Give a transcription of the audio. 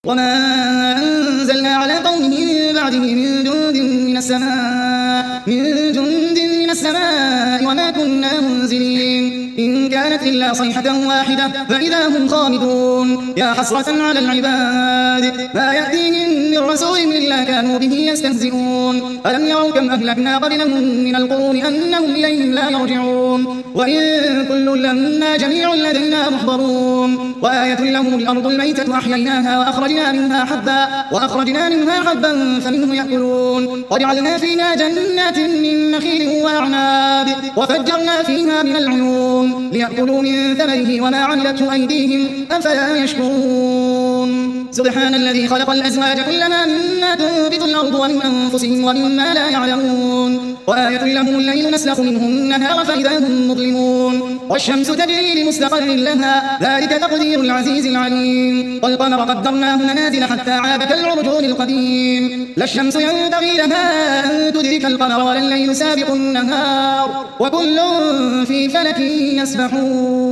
وما أنزلنا على قومه من بعده من جند من السماء وما كنا منزلين إن كانت إلا صيحة واحدة فإذا هم خامدون يا حسرة على العباد ما يأتيهم من رسول إلا كانوا به يستهزئون ألم يروا كم أهلكنا قبلهم من القرون أنهم إليهم لا يرجعون وإن كل لما جميع لدينا محضرون وآية لهم الأرض الميتة أحييناها وأخرجنا منها حبا فمنه يأكلون وجعلنا فيها جنات من نخيل وأعناب وفجرنا فيها من العيون ليأكلوا من ثمره وما عملته أيديهم أفلا يشكرون سبحان الذي خلق الأزواج كلما مما تنبت الأرض ومن أنفسهم ومما لا يعلمون وآية لهم الليل نسلخ منه النهار فإذا هم مظلمون والشمس تجري لمستقر لها ذلك تقدير العزيز العليم والقمر قدرناه منازل حتى عاد كالعرجون القديم لا الشمس ينبغي لها أن تدرك القمر ولا الليل سابق النهار وكل في فلك يسبحون